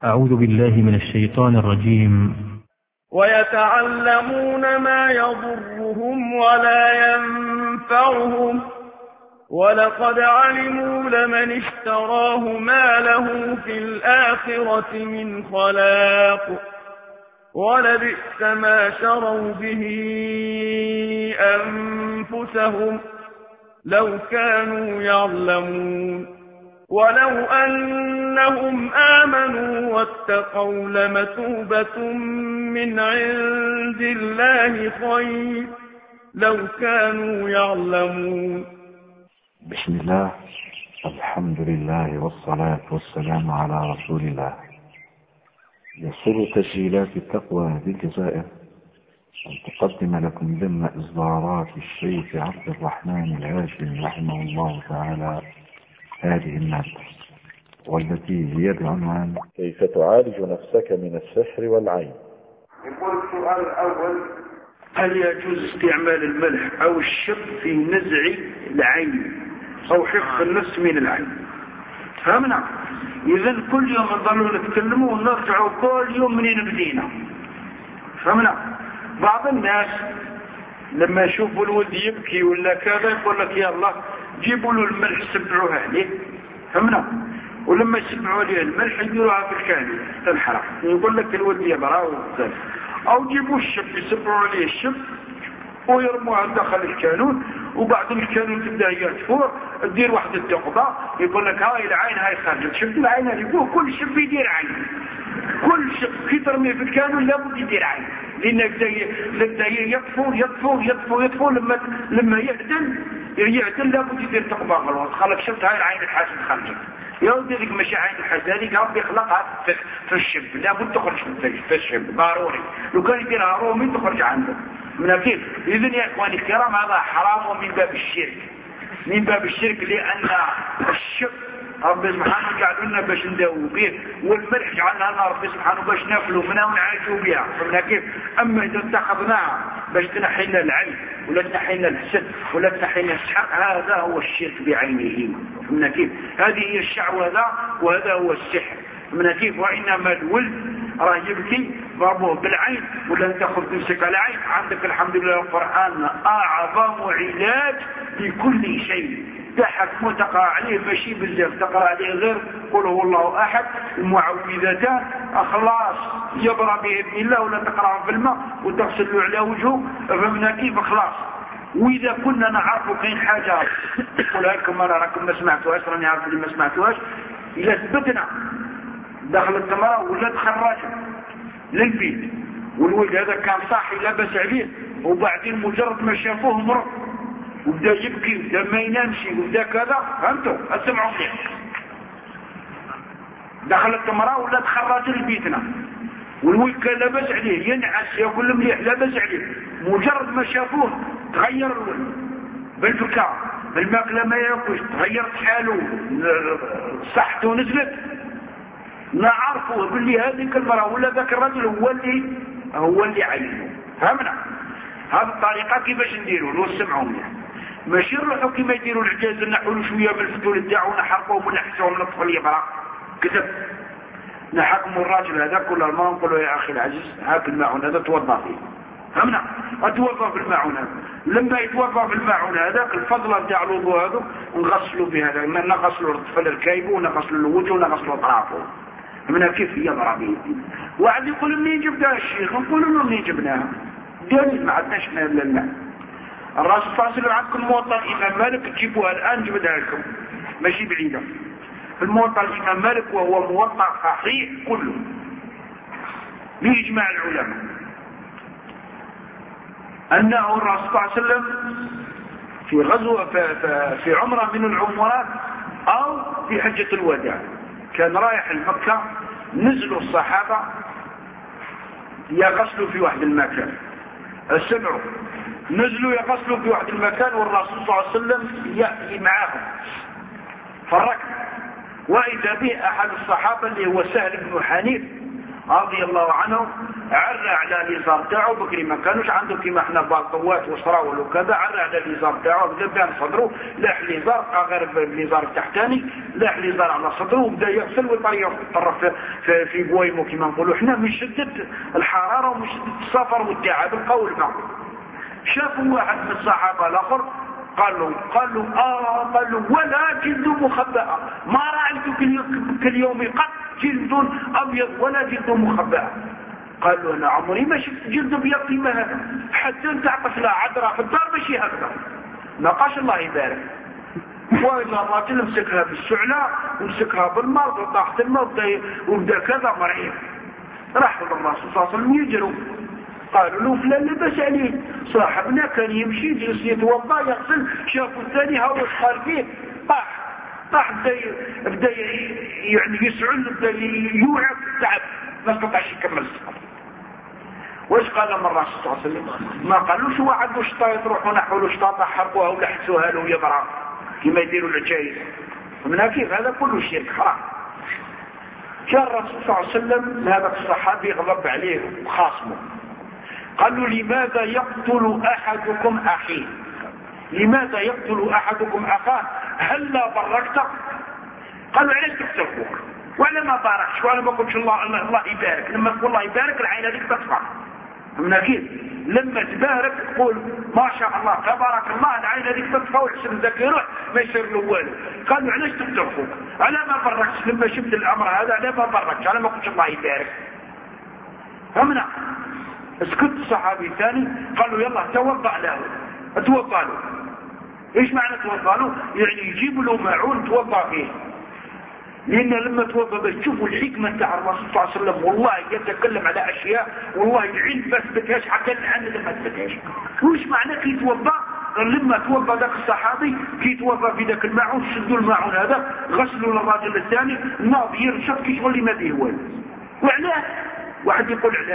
أعوذ بالله من الشيطان الرجيم. ويتعلمون ما يضرهم ولا ينفعهم ولقد علموا لمن اشتراه ما له في الآخرة من خلاق ولبئس ما شروا به أنفسهم لو كانوا يعلمون ولو أنهم آمنوا واتقوا لمثوبة من عند الله خير لو كانوا يعلمون. بسم الله، الحمد لله والصلاة والسلام على رسول الله. يسر تسجيلات التقوى بالجزائر أن تقدم لكم ضمن إصدارات الشيخ عبد الرحمن الهاشمي رحمه الله تعالى هذه المادة، والتي هي بعنوان كيف تعالج نفسك من السحر والعين. يقول السؤال الأول: هل يجوز استعمال الملح أو الشط في نزع العين أو حفظ النفس من العين؟ فهمنا؟ إذن كل يوم نظلوا نتكلموا ونرجعوا كل يوم منين بدينا. فهمنا؟ بعض الناس لما يشوفوا الولد يبكي ولا كذا يقول لك يا الله جيبوا له الملح سبعوه عليه. فهمنا؟ ولما يسبعوا عليه الملح يديروها في الكاني تنحرق، يقول لك الولد يبرا وكذا. أو جيبوا الشب يسبعوا عليه الشب ويرموها داخل الكانون، وبعد الكانون تبدا هي تفور تدير واحد الثقبه يقول لك هاي العين هاي خرجت. شفت العين هذه؟ كل شب يدير عين، كل شب كي ترميه في الكانون لابد يدير عين، لان بدا يطفو لما يعدل لابد يدير ثقبه غلط. خلق شفت هاي العين الحاسد خرجت يا ودي ذيك ماشي عين الحسد، ربي خلقها في الشب، لابد تخرج في الشب ضروري. لو كان يديرها رومي تخرج عنده من كيف. إذن يا إخواني الكرام هذا حرام ومن باب الشرك، من باب الشرك، لأن الشرك ربي سبحانه جعل لنا باش نداووا به، والملح جعلنا لنا ربي سبحانه باش ناكلوا منها ونعيشوا بها. فمن كيف. أما إذا اتخذناها باش تنحي لنا العين ولا تنحي لنا الحسد ولا تنحي لنا السحر، هذا هو الشرك بعينه. فمن كيف. هذه هي الشعوذة وهذا هو السحر. من كيف. وإنما الولد راه يبكي ضربوه بالعين ولا تاخذ تمسك على عين. عندك الحمد لله القرآن أعظم علاج لكل شيء. تحكم تقرأ عليه ماشي بزاف، تقرأ عليه غير قل هو الله أحد المعوذتان خلاص يبرى بإذن الله، ولا تقرأ في الماء وتغسل له على وجهه. فمن كيف خلاص. وإذا كنا نعرفوا كاين حاجة قولها لكم أنا راكم ما سمعتوهاش، راني عارف اللي ما سمعتوهاش. إذا ثبتنا داخل التمرة ولا تخرجها للبيت والولد هذا كان صاحي لاباس عليه، وبعدين مجرد ما شافوه مرض وبدا يبكي وبدا ما ينامش وبدا كذا، فهمتوا؟ اسمعوا فيه. دخل التمرة ولا تخرج لبيتنا والولد كان لاباس عليه ينعس ياكل مليح لاباس عليه، مجرد ما شافوه تغير الولد بالفكاء بالماكله ما ياكلش، تغيرت حاله صحته نزلت. نعرفه باللي هذيك المرأة ولا ذاك الرجل هو اللي عينه. فهمنا؟ هذه الطريقة كيفاش نديروا له سمعوا منها، ماشي نروحوا كيما يديروا العجاز نحولوا شوية من الفتول تاعو ونحرقوه ونحسوه من الطفل يبرا كذب. نحكموا الراجل هذا كل ما نقولوا يا أخي العزيز هاك الماعون هذا توضى فيه. فهمنا؟ اتوضى في الماعون هذا، لما يتوضى في الماعون هذاك الفضلة تاع الوضوء هذا نغسلوا بهذا، نغسلوا الطفل الكايب ونغسلوا الوجه ونغسلوا اطرافه. من كيف يضرب به. واحد يقول منين جبتها الشيخ؟ نقول له منين جبناها؟ دليل ما عندناش من الماء. الرسول صلى الله عليه وسلم عندكم موطأ الإمام مالك تجيبوها الآن جبدها لكم ماشي بعيدة. الموطأ الإمام مالك وهو موطأ صحيح كله بإجماع العلماء أنه الرسول صلى الله عليه وسلم في غزوة في عمرة من العمرات أو في حجة الوداع كان رايح المكة، نزلوا الصحابة يغسلوا في واحد المكان، سمعوا نزلوا يغسلوا في واحد المكان والرسول صلى الله عليه وسلم يأتي معهم فالركب، وإذا به أحد الصحابة اللي هو سهل بن حنيف رضي الله عنه عرى على اليزار تاعو بكري ما كانوش عنده كيما احنا بالطوات وصراول وكذا، عرى على اليزار تاعو بدا بان صدره لاح اليزار غير اليزار التحتاني لاح اليزار على صدره وبدا يغسل ويطرف في بويمه كيما نقولوا احنا من شدة الحرارة ومن شدة السفر والتعب القول الماء. شافوا واحد من الصحابة الاخر قالوا ولا جلد مخبأة، ما رأيت كاليوم قط جلد أبيض ولا جلد مخبأة. قالوا أنا عمري ما شفت جلد أبيض فيما هذا، حتى أنت تعطف له عذرة في الدار ماشي هكذا. نقاش الله يبارك. وإلا الراجل مسكها بالسعلة ومسكها بالمرض وطاحت المرض وبدا كذا مرعيب. راحوا للرسول صلى الله عليه وسلم يجروا، قالوا له فلان لبس عليه، صاحبنا كان يمشي يتوضا يغسل، شافوا الثاني هاوش قال فيه طاح بدا يعني يسعل، بدا يوعك تعب ما استطاعش يكمل السفر. واش قال لهم الرسول صلى الله عليه وسلم؟ ما قالوش هو عنده شطا يروحوا نحوا له شطاطه حرقوها ولا حسوها له يبرع كما يديروا العجايز. من كيف هذا كله شرك حرام. جاء الرسول صلى الله عليه وسلم هذا الصحابي غضب عليه وخاصمه، قال له لماذا يقتل أحدكم أخيه؟ لماذا يقتل أحدكم أخاه؟ هل لا باركت؟ قالوا علاش تقتل أخوك؟ وعلى ما باركش وعلى ما قلتش الله يبارك. لما تقول الله يبارك العين هذيك تطفى. من كيف لما تبارك تقول ما شاء الله تبارك الله، العين هذيك تطفى ويحسن ذاك يروح ما يصير له والو. قالوا علاش تقتل أخوك؟ على ما باركش. لما شفت الأمر هذا على ما باركش، على ما قلتش الله يبارك. فمنا اسكت الصحابي الثاني قالوا يلا توضأ له. توضأ له ايش معنى توضأ له؟ يعني يجيبوا له معون توضأ فيه. لان لما توضأ باش تشوفوا الحكمة تاع الرسول صلى الله عليه وسلم، والله يتكلم على اشياء والله العلم ما ثبتهاش حتى الان ما ثبتهاش. وش معنى كي توضأ؟ لما توضأ ذاك الصحابي كي توضأ في ذاك المعون، شدوا المعون هذا غسلوا للراجل الثاني ناض يرشد كي شغل ما فيه والو. وعلاه؟ واحد يقول علاه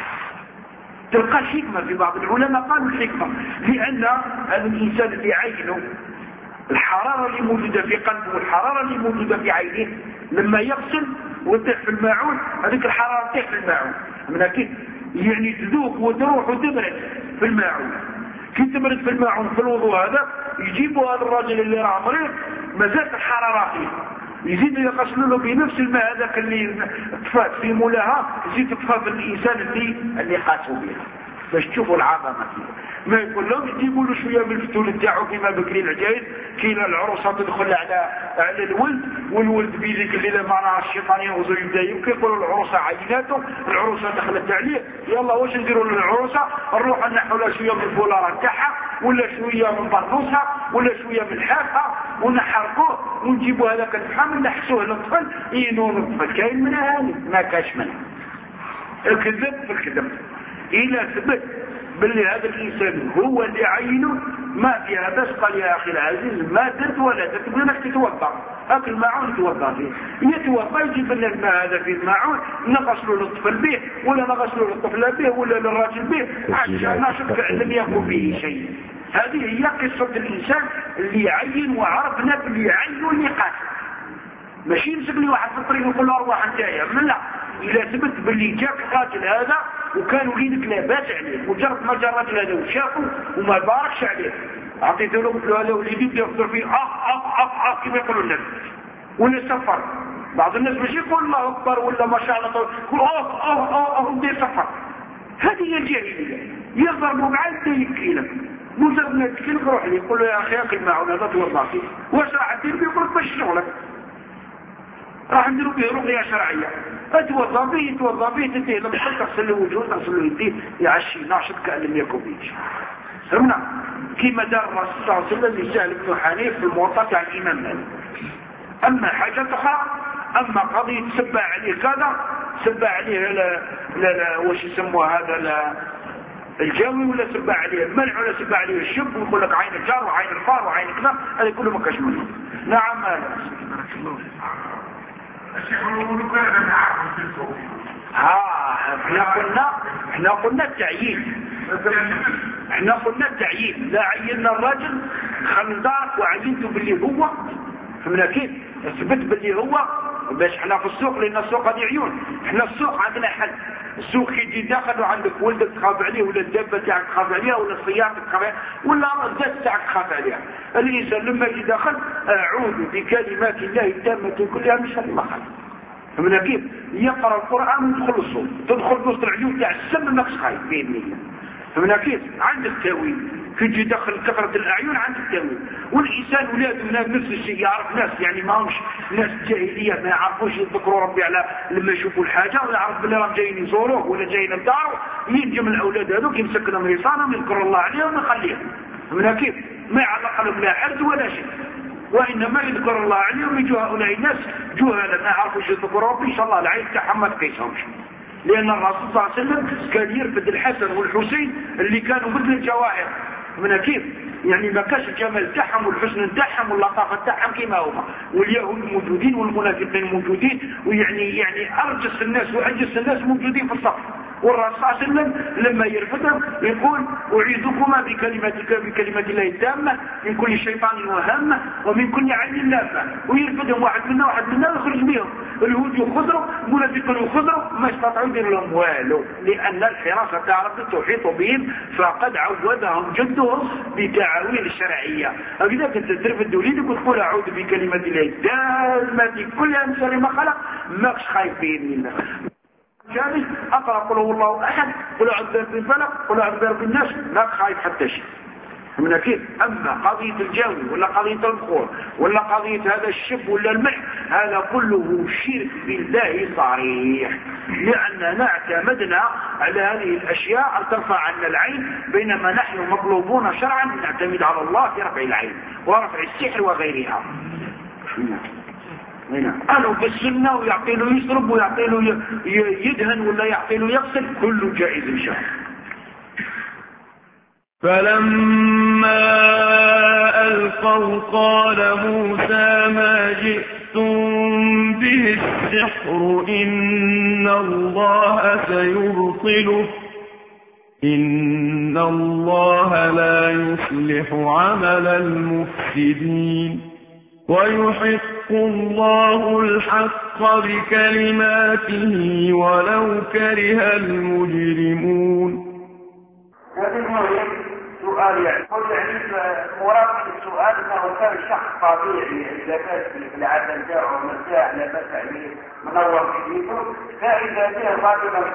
تلقى حكمة. في بعض العلماء قالوا الحكمة لأن هذا الإنسان اللي عينه الحرارة اللي موجودة في قلبه والحرارة اللي موجودة في عينه لما يغسل وتطيح في الماعون هذيك الحرارة تطيح في الماعون. من كيف يعني تذوق وتروح وتبرد في الماعون. كي تبرد في الماعون في الوضوء هذا يجيبوا هذا الراجل اللي راه مريض مازالت الحرارة فيه، يزيد يغسلوا له بنفس الماء هذاك اللي طفات في مولاها، يزيد تطفى في الانسان اللي قاسوا بها باش تشوفوا العظمه فيه. ما يقول لهم يجيبوا له شويه من الفتول تاعو كيما بكري العجايز كي العروسه تدخل على الولد والولد بيديك الليله مع الشيطان يغزو يبدا يبكي، يقولوا العروسه عيناته، العروسه دخلت عليه، يلا واش نديروا للعروسه؟ نروح نحوا لها شويه من الفولاره تاعها ولا شويه من برنوسها ولا شويه من حافها ونحرقوه ونجيبوا هذاك الفحم نحسوه للطفل ينور الطفل. كاين منها هذه؟ ما كاش منها. الكذب في الكذب. إلى ثبت باللي هذا الإنسان هو اللي عينه ما في هذا قال يا أخي العزيز ما درت ولا درت بدونك تتوضأ، هاك الماعون توضأ فيه، يتوضأ يجيب لنا الماء هذا في الماعون نغسلوا للطفل به ولا نغسلوا للطفل به ولا للراجل به عشان نشوف لم يكن به شيء. هذه هي قصة الإنسان اللي يعين وعرفنا باللي يعين اللي قاتل. ماشي يمسك لي واحد في الطريق ويقول له أرواح انتهي من لا. إذا ثبت باللي جاك القاتل هذا وكانوا لينك لا باس عليه وجرب ما جرى الراجل هذا وشافه وما باركش عليه، أعطيته له قلت له هذا وليدي بدا يخطر فيه كما يقولوا الناس ولا سفر. بعض الناس ماشي يقول الله أكبر ولا ما شاء الله يقول بدا يسفر. هذه هي الجاهلية. يضربوا معاه بدا يبكي لك مجرد ما يبكي لك روح لي يقول له يا أخي أكل معه هذا توضع فيه. واش راح تدير بيه؟ يقول لك ماشي شغلك، راح نديروا به رقية شرعية. اتوضا به تنتهي لما تغسل له وجهه تغسل له يديه يعشي ناشط كأن لم يكن بيش. فهمنا كما دار الرسول صلى الله عليه وسلم لسهل بن حنيف في الموطأ تاع الإمام مالك. أما حاجة أخرى، أما قضية سبع عليه كذا سبع عليه لا واش يسموه هذا الجاوي ولا سبع عليه الملح ولا سبع عليه الشب ويقول لك عين الجار وعين الفار وعين كذا، هذا كله ما كاش منه. نعم احنا قلنا التعيين. احنا قلنا التعيين. لا عيننا الرجل خلدارك وعينته باللي هو فهمنا كيف اثبت باللي هو باش احنا في السوق، لان السوق هذه عيون. احنا السوق عندنا حل. السوق كي تجي داخل وعندك ولدك تخاف عليه، ولا الدابه تاعك تخاف عليها، ولا السيارة تخاف عليها، ولا الذات تاعك تخاف عليها. الانسان لما يجي داخل اعوذ بكلمات الله التامة كلها من شر ما خلق. فمن كيف يقرا القران ويدخل الصوت، تدخل وسط العيون تاع السم ماكش خايف باذن الله. فمن كيف عندك تاويل كي تجي داخل كثرة الأعين عندك تاويل. والإنسان ولاد نفس الشيء، يعرف ناس يعني ما همش ناس جاهلية ما يعرفوش يذكروا ربي على لما يشوفوا الحاجة، ويعرف بلي راهم جايين يزوروه ولا جايين لداره، ينجم الأولاد هذوك يمسك لهم رصانهم يذكر الله عليهم ويخليهم. فمن كيف ما يعلق لهم لا حرز ولا شيء، وإنما يذكر الله عليهم. يجوا هؤلاء الناس جهلا ما يعرفوش يذكروا ربي، إن شاء الله العين تاعهم ما تقيسهمش. لأن الرسول صلى الله عليه وسلم كان يرفد الحسن والحسين اللي كانوا مثل الجواهر. من كيف يعني ما كاش الجمال تاعهم والحسن تاعهم واللطافه تاعهم كما هما، واليهود موجودين والمنافقين موجودين، ويعني ارجس الناس وانجس الناس موجودين في الصف. والرسول صلى الله عليه وسلم لما يرفدهم يقول اعيذكما بكلمه الله التامه من كل شيطان وهامه ومن كل عين لافه. ويرفدهم واحد منا ويخرج بهم. اليهود يخضروا، المنافقين يخضروا، ما استطاعوا يديروا لهم والو، لان الحراسه تاع ربي تحيط بهم، فقد عودهم جدهم بتعاويل الشرعيه. هكذا كنت ترفد وليدك وتقول اعوذ بكلمه الله التامه كلها من شر ما خلق، ماكش خايف باذن الله. جالس اقرا قل هو الله احد، قل اعوذ برب الفلق، قل اعوذ برب الناس، لا خايف حتى شيء. من كيف اما قضيه الجو ولا قضيه البخور ولا قضيه هذا الشب ولا المح، هذا كله شرك بالله صريح، لاننا اعتمدنا على هذه الاشياء ان ترفع عنا العين، بينما نحن مطلوبون شرعا نعتمد على الله في رفع العين ورفع السحر وغيرها. قالوا بالسنة ويعطي له يشرب ويعطي له يدهن ولا يعطي له يغسل، كله جائز إن شاء الله. فلما ألقوا قال موسى ما جئتم به السحر إن الله سيبطله إن الله لا يصلح عمل المفسدين ويحق الله الحق بكلماته ولو كره المجرمون. هذا سؤال يعني مراد من السؤال انه كان شخص طبيعي لباس بالعدم جاء ومساء لباس عليه منور في بيته، فاذا جاء رجلا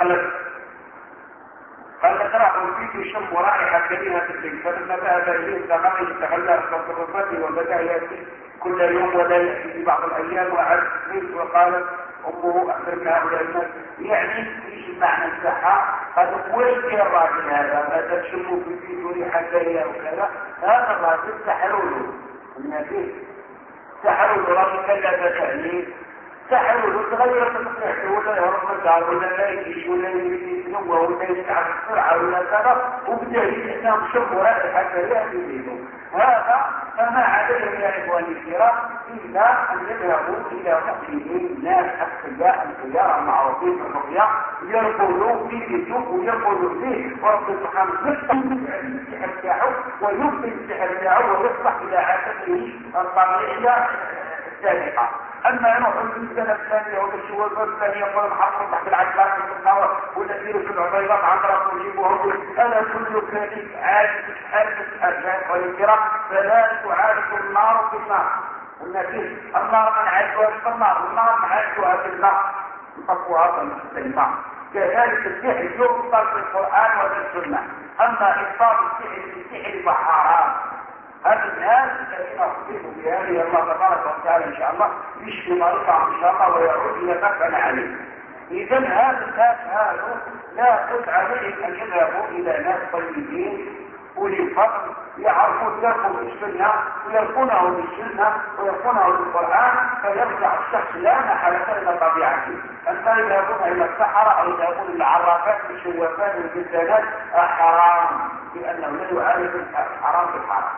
قال تراه فيه شم رائحه كريهه البيت، فلما ذهب اليه تغير تغير تصرفاته وبدا ياتي كل يوم ولا ياتي في بعض الايام، وعاد البيت وقالت امه اخبرنا هؤلاء الناس. يعني ايش معنى السحر؟ قد وين الراجل هذا ما تشموا في بيته ريحه كريهه وكذا، هذا الراجل سحروا له. النبي سحروا له راجل كذا تعني سحروا له تغيرت تصريحته، ولا يهرب من الدار ولا لا يجيش ولا يتنوى ولا يتعب بسرعه ولا كذا، وبدا يتنام شم رائحه كريهه في بيته. هذا فما عليهم يا اخواني الكرام الا ان يذهبوا الى مؤمنين ناس احياء الخيار المعروفين بالرقيه يرقلوا فيه يشوف ويرقلوا فيه، ورب سبحانه يفتح السحر تاعه ويبطل السحر تاعه ويصبح الى عادته الطبيعيه السابقه. اما يروحوا في السنه الثانيه ولا الشهور الثانيه يقول محطوا تحت العجلات في النار ولا يديروا في العبيرات عبرات ويجيبوهم، هذا كله كذب عادي ارجاء والكرام. فلا تعارف النار في النار، والنتيجه النار من عادها في النار والنار من عادها في النار تقوى في النار. كذلك السحر يبطل في القران وفي السنه، اما ابطال السحر في السحر فحرام. هذا الناس الذين اخبروا بهذه الله تبارك وتعالى ان شاء الله يشفي مريضهم ان شاء الله ويعود الى نفعا عليه. اذا هذا الناس هذا لا تدع عليهم ان يذهبوا الى ناس طيبين اولي فضل يعرفون لهم السنه ويرقونه بالسنه ويرقونه بالقران، فيرجع الشخص لا محاله الى طبيعته. اما يذهبون الى السحره او يذهبون الى العرافات والشوافات والجزانات حرام، لانه لا يعالج الحرام بالحرام.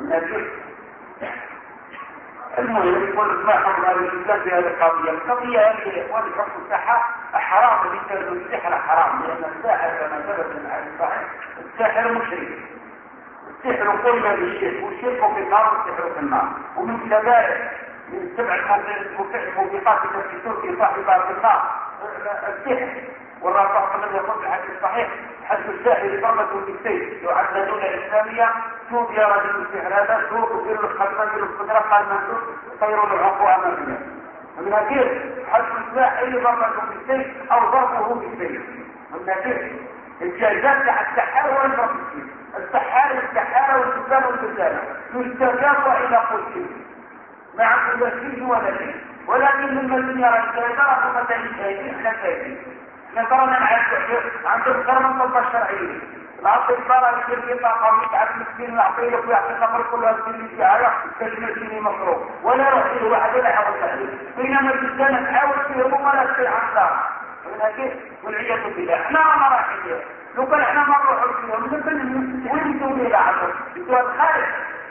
المهم يقول ما حكم هذا الإنسان في هذه القضية؟ القضية هذه يا إخواني حكم السحر حرام، بالنسبة للسحر حرام، لأن الساحر كما ثبت من حديث صحيح الساحر مشرك. السحر قلنا للشرك، والشرك في النار والسحر في النار. ومن كبائر من 7 الموبقات التي تلقي صاحبها في النار السحر، والرسول الذي يقول في الحديث الصحيح حد الساحر ضربة بالسيف يعد دولة إسلامية شوف يا رجل السحر هذا شوف يصير الخلفة يصير القدرة قال منزول يطيروا العقوة أمامنا. من هكذا حد الساحر ضربة بالسيف أو ضربه بالسيف. من هكذا الجائزات تاع السحار والضرب بالسيف. السحارة والكتاب والكتابة يستجاب إلى قتله مع كل شيء ولا شيء، ولكن من الذين يرى الجائزة رقم تاني احنا تاني نترى عندهم كرم الطب الشرعي العصر البارة يصير طاقة متعب مسكين يعطيه ويعطي النقر كلها سنين شعارة كالمسكين مصروف ولا يروح له واحد ولا يحاول تحليل، بينما الإنسان تحاول فيه وما لا تستطيع عن دار من هكذا والعياذ بالله. احنا ما راح فيها لو كان احنا ما نروح فيها من وين تقول الى عشر السؤال خارج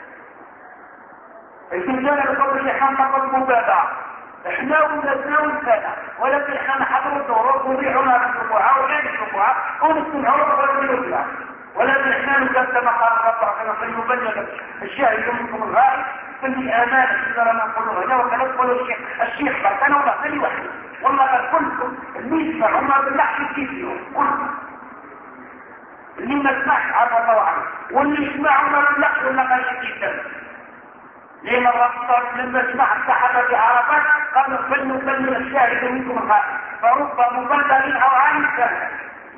الإنسان بقول لي احنا فقط مبادرة احنا ولدنا ونسانا، ولكن احنا نحضر الدورات ونريحونا بالربوعة وغير الربوعة ونستمعوا ونريحونا، ولكن احنا نقدم قال ربنا فليبلغ الشاهد منكم الغائب فالأمانة إذا لما نقولوا هنا وكان يقولوا الشيخ بطنا ولا خلي واحد والله قال كلكم اللي يسمعوا باللحظة كيفيهم كلكم اللي ما يسمعش عرض الله عنه واللي يسمعوا باللحظة ولا قال كيفيهم. ليه الرسول لما سمع الصحابة في عرفات قالوا فلنبلغ الشاهد منكم الغائب، فرب مبلغ أو عن السنة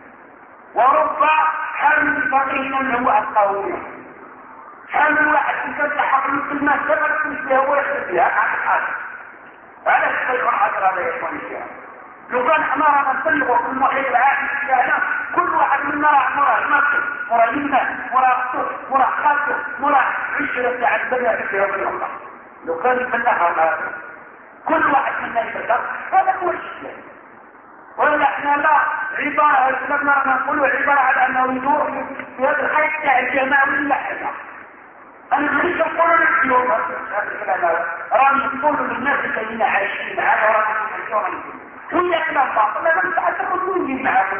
ورب حامل فقيه من هو القوي حامل واحد يفتح حقل كل ما سبق مثله هو يحدث بها عن الحاجة. هذا الشيء الحجر هذا يا إخواني الشيخ لو كان حمارنا نبلغ كل واحد العاقل الشاهد كل واحد منا مرة المسجد مرة يمنى مرة أخطر مرة خالته مرة عشرة ساعة الدنيا في يوم الله لو كان يبلغها هذا كل واحد منا يبلغ هذا هو الشيء. ولا احنا لا عبارة لما نقول عبارة على انه يدور في هذا الحيث تاع الجماوي اللحظة. انا مش اقول لك اليوم هذا الكلام راني نقول للناس الذين عايشين معنا وراني نحكيهم هي كلام باطل لازم تعتقدوا لي معكم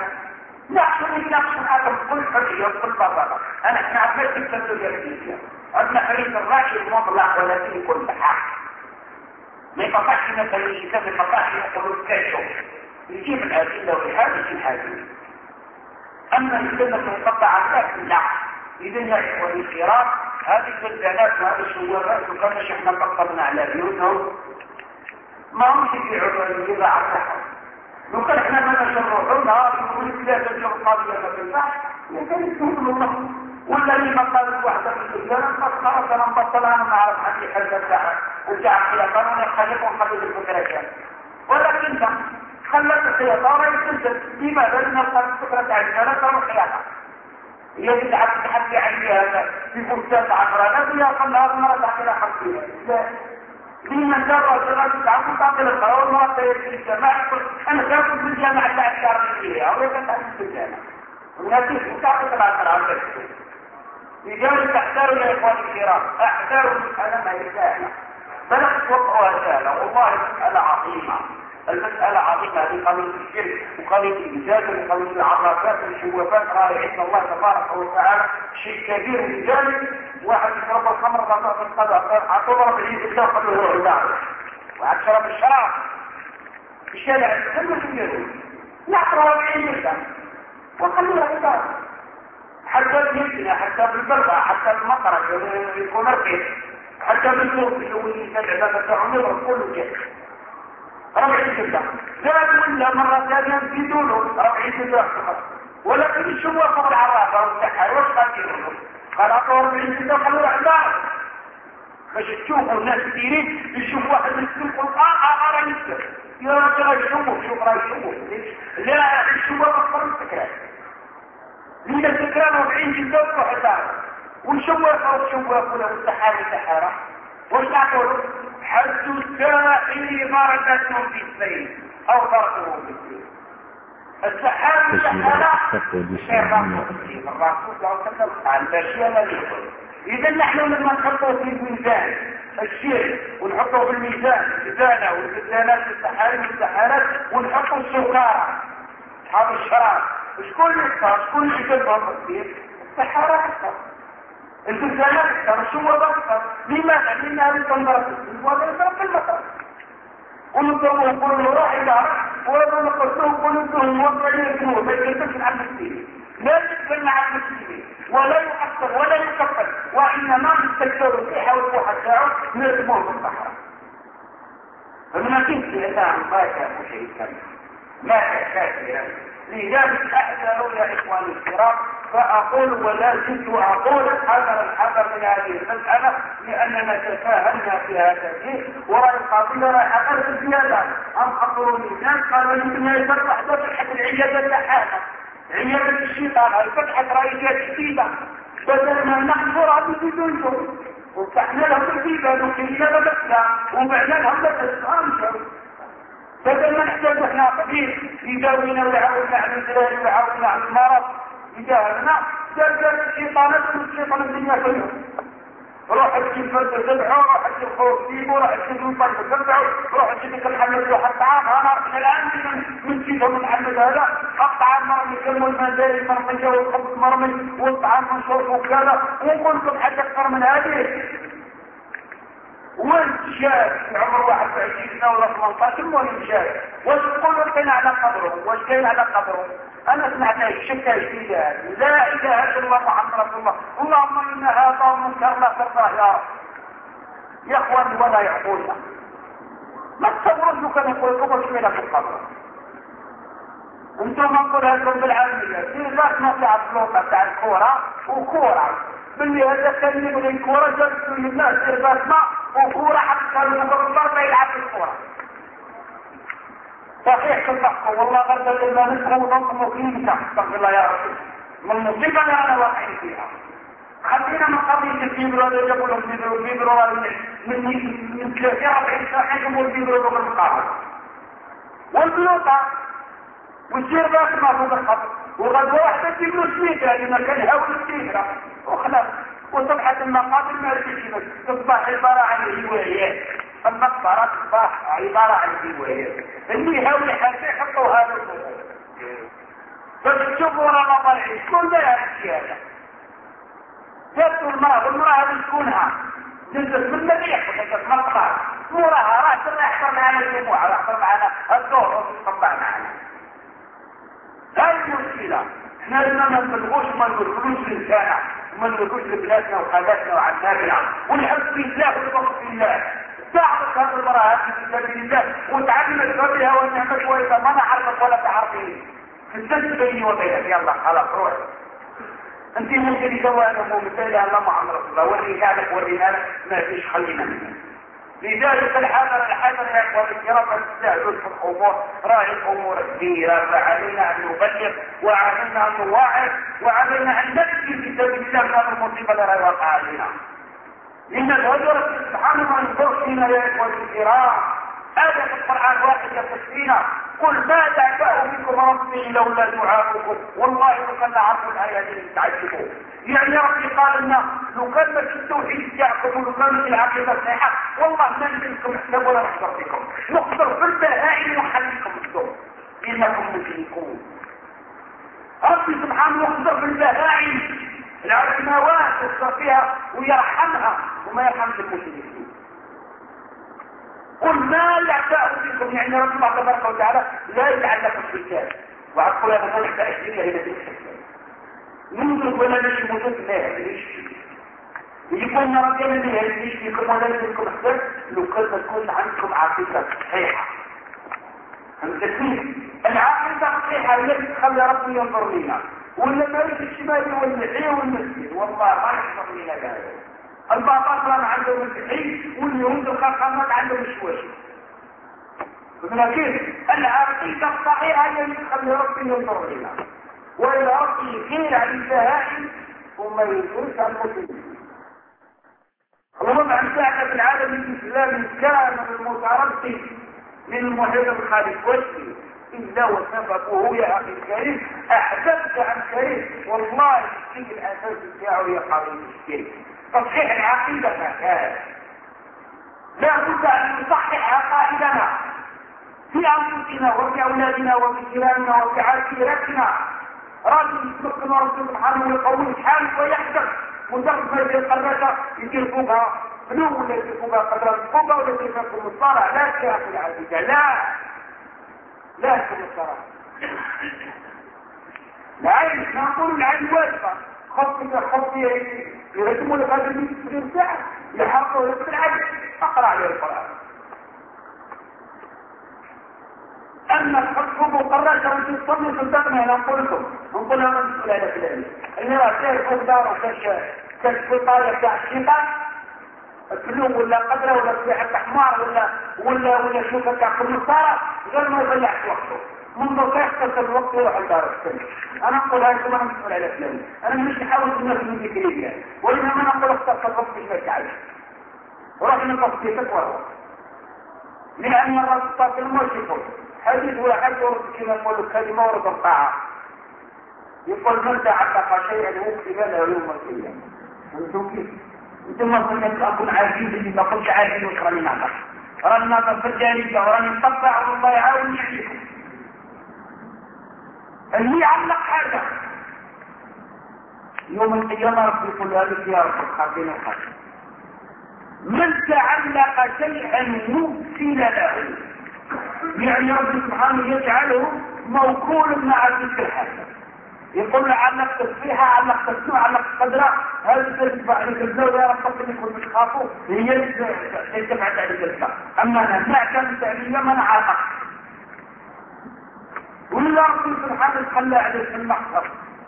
نحن هذا كل حرية وكل بطاقة. انا عبرت التنزل الجديدة عندنا حرية الرأي المطلق والذي كل حق ما يقطعش مثلا الإنسان ما يقطعش يقول كيشو يجيب الأدلة ويحاول يجيب الأدلة. أما الكلمة تنقطع عن لا إذن يا إخواني الكرام هذه الزلزالات وهذه الشوارات وكانش احنا قطبنا على بيوتهم ما هم يبيعوا الجبع على السحر. لو كان احنا ما نشرحونها يقول لا تجيب القضية ما تنفعش لكن يقول الله والذي قالت واحدة في الإسلام خلاص أنا مبطلها أنا ما أعرف حد حد السحر وجاء إلى قانون يخليكم خليل الفكرة ولكن خلت السيطرة يتنزل لماذا؟ لأن الفكرة عندنا ترى الخيانة يجب على التحدي عليها في فرصات عشرات ويا خلها مرة تعطينا 50 لا لمن جرى الجرات تعطي تعطي القرار مرة يجري الجماعة أنا جاكم في الجامعة الأشياء فيها أو يتنزل في الجامعة ونتيجة تعطي العشرات لذلك احذروا يا إخواني الكرام احذروا المسألة ما يسهل بل تطوقها سهلة والله مسألة عظيمة. المسألة عظيمة هذه قضية الشرك وقضية الإجازة وقضية العرافات والشوافات رائعين الله تبارك وتعالى شيء كبير لذلك واحد يشرب الخمر غطاء في القضاء اعتبر بالعيد الله قبل هو عباره واحد شرب الشراب في الشارع كله يجوز نحضر 40 جدا وخلوها عباره حتى بيتنا حتى بالبربع حتى بالمطرق يكون رقيق حتى بالنور اللي يسمع تاعهم يضرب كله كده 40 جدا زاد ولا مرة ثانية يزيدونه 40 جدا ولكن يشوفوا قبل العرافة والسحر وش قادرين قال عطوا 40 جدا خلوه عبارة باش تشوفوا الناس كثيرين يشوفوا واحد يسكن يقول راه يسكن يا رجل يشوفوا شوف راه يشوفوا لا يشوفوا أكثر من السكران لين السكران 40 جدا وحدار ونشوفوا يقولوا السحارة وش نقول حد الساحر بركة في السيل أو بركه في السيل السحارة الرسول صلى الله عليه وسلم عن الأشياء التي يقول إذا نحن لما نحطه في الميزان الشيء ونحطه في الميزان الزانة والزانات والسحارات ونحطه السكارة أصحاب الشراب شكون اللي يختار شكون اللي يجيب التصديق السحارة أكثر الإنسانات ترى شو وظيفتها؟ لماذا؟ لأنها لتنظر وظيفتها في المطر. قلوا راح إدارة ولا نقصوه قلوبهم وضعين الجنوب ما يكتبش عن المسلمين، لا يتكلم عن المسلمين ولا يؤثر ولا يكفر، وإنما يستكثروا فيها ويحسعوا نرموه في الصحراء. فمن كنت لأنهم ما كانوا شيئا ما كافرا. لذلك أحذروا يا إخواني الكرام، فأقول ولا زلت أقول الحذر من هذه المسألة، لأننا تساهلنا في هذا الشيء، ورأي القضية راح أقل زيادة. أم خطروا الناس قالوا يمكن يفتح فتحة العيادة اللحانة، عيادة الشيطان، هاي فتحة رئيسية جديدة، بدل ما نحضرها بدون شغل، وفتحنا لهم الجيبة وكلنا لبسنا وبعنا لهم لبس بدل ما نحتاج احنا قبيل يداوينا ويعاوننا عن الزلال ويعاوننا عن المرض يجاهلنا، جاءت الشيطانات والشيطان الدنيا كلهم. روح تجيب فرد تبعه، روح تجيب خوف تجيبه، روح تجيب مطلق تبعه، روح تجيب الحمد لله الطعام. انا احنا الان من جيبه من محمد هذا الطعام مرمي كم والمنزل مرمي والخبز مرمي والطعام منشوف وكذا، ونقول لكم حتى اكثر من هذه. وين شاف عمر 21 سنة ولا 18 وين شاف؟ واش تقولوا كاين على قبره؟ واش كاين على قبره؟ انا سمعتها شفتها جديدة، لا اله الا الله محمد رسول الله، اللهم ان هذا منكر لا ترضاه يا رب. يا اخوان ولا يعقولنا، ما تصوروا انه كان يقول لكم شو في القبر. انتم نقولها لكم بالعالمية، في ذات ما تاع الفلوطة تاع الكورة وكورة، باللي هذا كان يبغي الكورة جالسوا الناس يربات ماء وكورة حتى كانوا بالضربة يلعب الكورة. صحيح صدقوا والله غدا لما نسخوا ونظموا كلمة استغفر الله يا رب من المصيبة اللي انا واقعين فيها. خلينا من قضية البيبرو اللي جابوا لهم البيبرو من 30-40 سنة يجيبوا البيبرو بالمقابل. والبلوطة والسيربات ما فوق الخط، وغد واحدة تجيب له سميكة لما كان هاول السيكرة وخلاص. وصبحت المقابل ما رجيش تصبح عبارة عن الهوايات، المقبرة تصبح عبارة عن الهوايات اللي هاول حاجة يحطوا هذا الصوت. بس تشوفوا ورا ما طالعين شكون ده هالشيء هذا؟ جاتوا المرأة والمرأة هذه شكونها؟ نزلت من مليح ونزلت مقبرة، موراها راح يحضر معنا الجموع ويحضر معنا الدور ويطبع معنا. هذه المشكلة، احنا لما ما نبلغوش ما نقولوش لسانا وما نقولوش لبلادنا وحالاتنا وعنابنا ونحب في الله ونوقف في الله. تعرف هذه المرأة في سبيل الله وتعلمت بها والنعمة وإذا ما نعرفك ولا تعرفين في السجن بيني وبينك. يلا خلاص روح انت ممكن يسوى أنا مثالي الله محمد رسول الله ورينا لك ما فيش خلينا منه. لذلك الحذر يا اخوان الكرام تستهدف في الامور، راعي الامور كثيره، فعلينا ان نبلغ وعلينا ان نوعظ وعلينا ان نبكي في سبيل الله من هذه المصيبه التي وقع علينا. ان الهجره سبحانه ما ينظر فينا يا اخوان الكرام. هذا في القران واحد يقصينا قل ما تعبأ بكم ربي لولا دعاؤكم والله لو كان عرف الايات تعجبوا. يعني ربي قال لنا لو كان التوحيد تاعكم ولو كانت العقيده صحيحه والله ما نجيكم حساب ولا نحضر بكم، نحضر في البهائم ونحلكم الدور انكم مشركون. ربي سبحانه يحضر في البهائم العرماوات يحضر فيها ويرحمها وما يرحمش المشركين. قل ما يعتاء بكم، يعني رب الله تبارك وتعالى لا يجعل لكم حجاب. وعقوا يا مصالح تأشيك هنا بالحجاب منذ ولا ليش موجود لا ليش يكون رجل اللي هيش يكون ولا لكم حجاب لو كان تكون عندكم عقيدة صحيحة. فهمتني؟ العقيدة الصحيحة هي اللي تخلي ربي ينظر لنا، ولا مالك الشمالي والمحي والمسجد والله ما يحضر لنا ذلك. الباطل عندهم الفحي واليهود الخرخامات عندهم الشواشي. لكن العقيدة الصحيحة هي اللي تخلي ربي ينظر لنا، وإلى ربي يغير عن البهائم وما يغيرش عن المسلمين. اللهم عن ساعة في العالم الإسلامي كان المتربي من المحيط الخالد وجهي إلا وسبقه يا أخي الكريم أحببت عن كريم والله الشيء الأساس بتاعه يا حبيبي الشيء تصحيح العقيدة مكان. لا بد أن نصحح عقائدنا في أنفسنا وفي أولادنا وفي جيراننا وفي عشيرتنا. رجل يسلكنا ربنا سبحانه ويقوي حاله ويحدث مجرد ما يدير قرشة يدير فوقها فلوم ولا يدير فوقها قدرات فوقها ولا يدير فوقها الصلاة. لا يا أخي العزيزة، لا يكون الصلاة. العين نقول العين واجبة، خطي يرسموا لك هذا المسلم ساعة يحرقوا لك العين اقرأ عليه القرآن. أما تحطهم وقرأت وانت تصلي صدقنا أنا أقول لكم نقول أنا مسؤول على كلامي إني رأسيه فوق داره كالفطاية كالشيطان الفلوم ولا قدرة ولا صبيحة حمار ولا شوكة كل الصارة غير ما يضيعش وقته منذ يختصر الوقت يروح الدار السنة. أنا أقول هذا أنا مسؤول على كلامي، أنا مش أحاول الناس من ذكرية وإنما أنا أقول اختصر الوقت شوية عايش وراح نقص بيتك وراء لأن الرسول صلى الله عليه وسلم يقول حديث واحد ورد كما يقول كلمة ورد القاعة يقول من تعلق شيئا وكتب له يوم القيامة. انتم كيف؟ انتم ما كنت اكون عارفين اللي ما كنتش عارفين وش راني نعمل راني نعمل في الجارية وراني نطبع والله يعاون يحييكم. اللي يعلق حاجة يوم القيامة رب يقول هذا يا رب الخاطئين الخاطئين من تعلق شيئا وكتب له يعني رب سبحانه يجعله موكول مع تلك الحاجة. يقول له علق تصفيحة علق تسوع علق قدرة هذا ترتفع عليك الزوء يا رب فقط يكون متخافه هي تتبعت عليك الزوء. أما أنا نعكم تأليم أنا عاقق ولا رب سبحانه تخلى عليك في المحضر.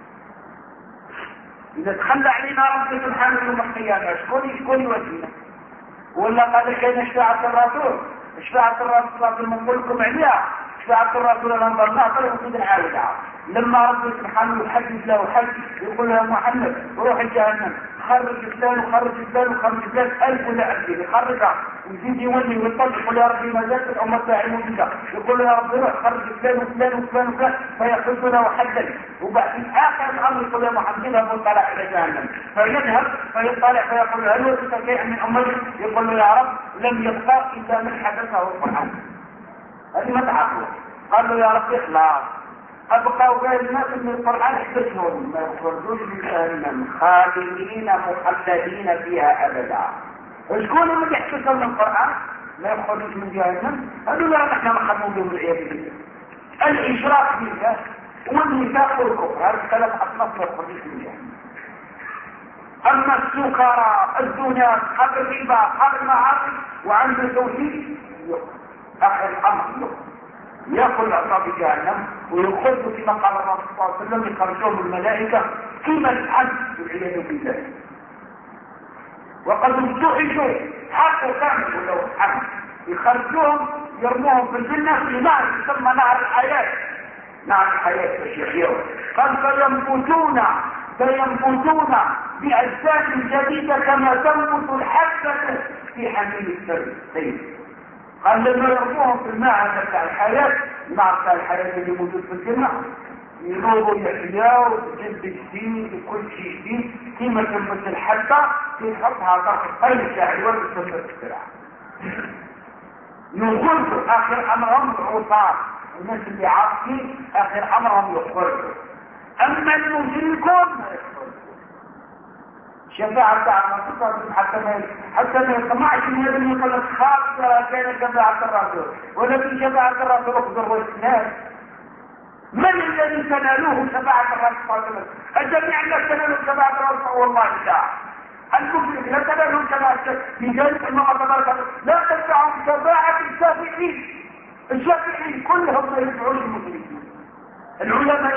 إذا تخلى علينا رب سبحانه يوم القيامة شكون يوجهنا ولا قال كان شفاعة الرسول شفاعة الرسول نقول لكم عليها شفاعة الرسول لما الله طلب وجود العاودة لما رب سبحانه يحدث له حد يقول له محمد روح الجهنم خرج فلان وخرج فلان وخرج فلان 1000 ولا 2000 يخرجها يزيد يولي ويطلق يقول يا ربي ما زالت الأمة تعلمون بك يقول له يا ربي روح خرج فلان وفلان وفلان وفلان فيحدث له حدا وبعد آخر الأمر يقول له محمد اذهب وطلع إلى جهنم فيذهب فيطلع فيقول له هل وجدت شيئا من أمتك يقول له يا رب لم يبقى إلا من حدثه القرآن. هذه ما تعقله قال له يا رب اخلاص أبقى غير الناس من القرآن احدثهم ما يخرجون من جهنم خالدين مخلدين فيها أبدا. شكون اللي يحدثهم من القرآن ما يخرجون من جهنم؟ هذول لا نحن مخدوم بهم العياذ بالله. الإشراك بالله والنفاق والكفر هذا الكلام أصنف ما يخرجون من جهنم. أما السكرى الزنا قبل الربا قبل المعاصي وعنده توحيد آخر الأمر يأكل عصاب جهنم ويخرج كما قال الرسول صلى الله عليه وسلم يخرجون الملائكة كما الحج والعياذ بالله. وقد امتحشوا حتى كامل ولو حج يخرجوهم يرموهم في الجنة في نهر يسمى نهر الحياة. نهر الحياة تشيخيهم قال فينبتون بأجساد جديدة كما تنبت الحبة في حميل السرد. قال لما يرموهم في الماء بتاع الحياة الماء بتاع الحياة اللي موجود في الجنة ينوبوا يحياوا جلد جديد وكل شيء جديد كما تنبت الحبة تحطها طرف الطيب يعني ورد تنبت السرعة. يقول آخر أمرهم العصار الناس اللي عاصين آخر أمرهم يخرجوا. أما المشركون شفاعة الرسول حتى ما يطمعش من هذا يقول لك خاصة كان شفاعة الرسول ولكن شفاعة الرسول أقدر والناس من الذي تنالوه شفاعة الرسول صلى الله عليه وسلم؟ الجميع لا تنالوا شفاعة الرسول والله لا. المشرك لا تنالوا شفاعة في ذلك الله تبارك لا تنفعهم شفاعة الشافعين كلهم لا يدعون المشركين. العلماء